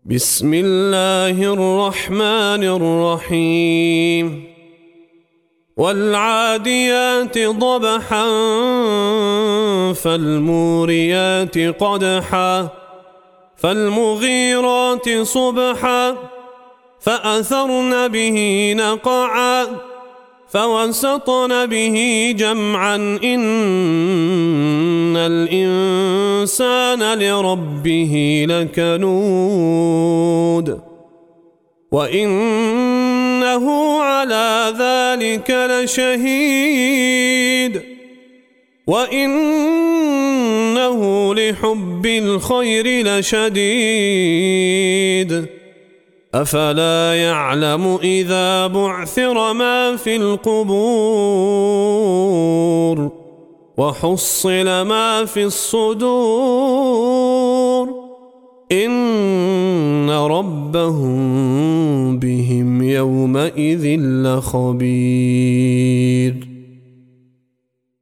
بسم الله الرحمن الرحيم والعاديات ضبحا فالموريات قدحا فالمغيرات صبحا فأثرن به نقعا فوسطن به جمعا إن الإنسان لربه لكنود وإنه على ذلك لشهيد وإنه لحب الخير لشديد أفلا يعلم إذا بعثر ما في القبور وحصل ما في الصدور إن ربهم بهم يومئذ لخبير.